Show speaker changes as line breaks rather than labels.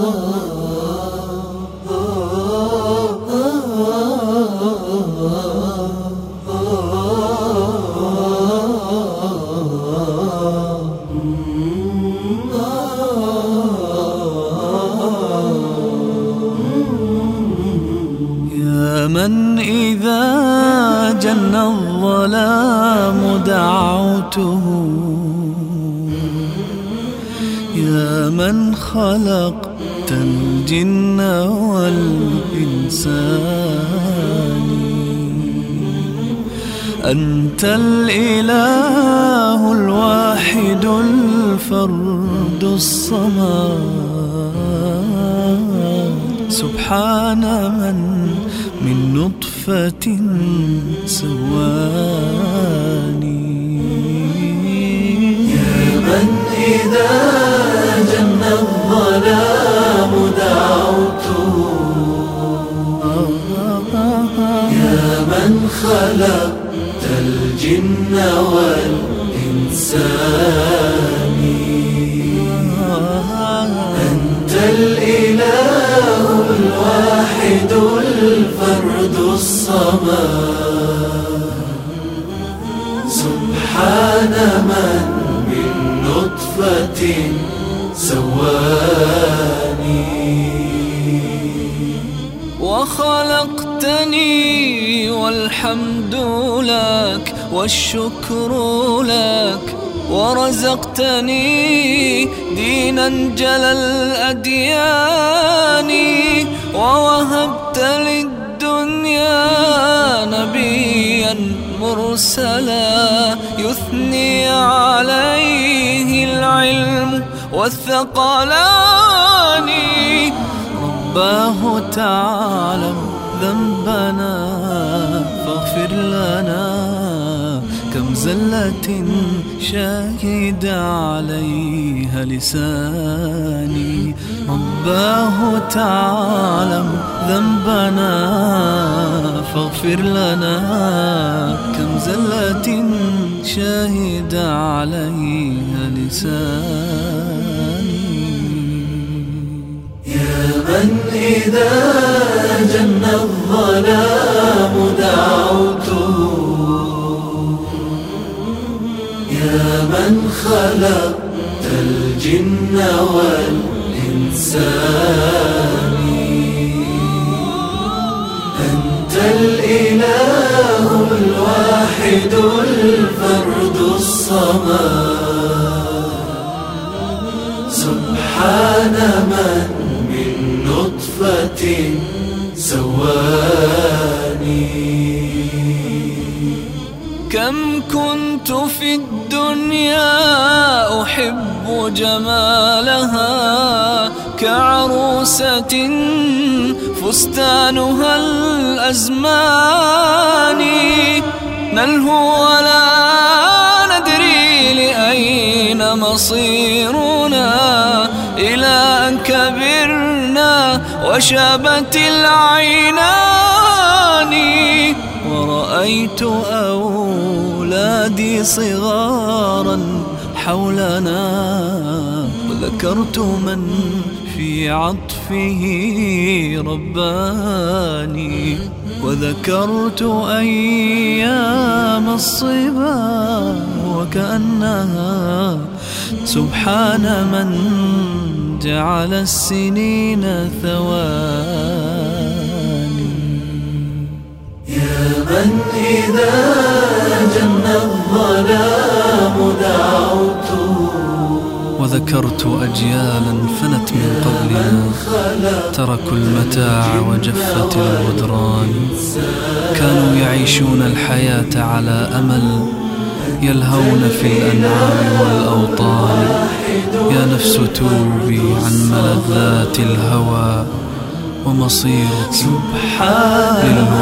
يا من إذا جن الظلام دعوته، يا من خلقت الجن والإنسان، أنت الإله الواحد الفرد الصمد، سبحان من نطفة سواني.
يا من إذا جن الظلام دعوته، يا من خلقت الجن والإنسان، أنت الإله الواحد الفرد الصمد، سبحان من نطفة سواني.
وخلقتني والحمد لك والشكر لك، ورزقتني دينا جل الأديان، ووهبت للدنيا نبيا مرسلا، يثني عليه العلم والثقلان. رباه تعلم ذنبنا فاغفر لنا، كم زلة شهد عليها لساني. رباه تعلم ذنبنا فاغفر لنا، كم زلة شهد عليها لساني.
يا من إذا جن الظلام دعوته، يا من خلقت الجن والإنسان، أنت الإله الواحد الفرد الصمد، سبحان من نطفة سواني.
كم كنت في الدنيا أحب جمالها، كعروسة فستانها الأزمان، نلهو ولا ندري لأين مصيرنا، إلى أن كبرنا وشابت العينان. ورأيت أولادي صغارا حولنا، وذكرت من في عطفه رباني، وذكرت أيام الصبا وكأنها سبحان من جعل السنين ثواني.
يا من إذا جن الظلام دعوته،
وذكرت أجيالا فنت من قبلنا، تركوا المتاع وجفت الغدران، كانوا يعيشون الحياة على أمل، يلهون في الأنعام والأوطان. يا نفس توبي عن ملذات الهوى، ومصيرك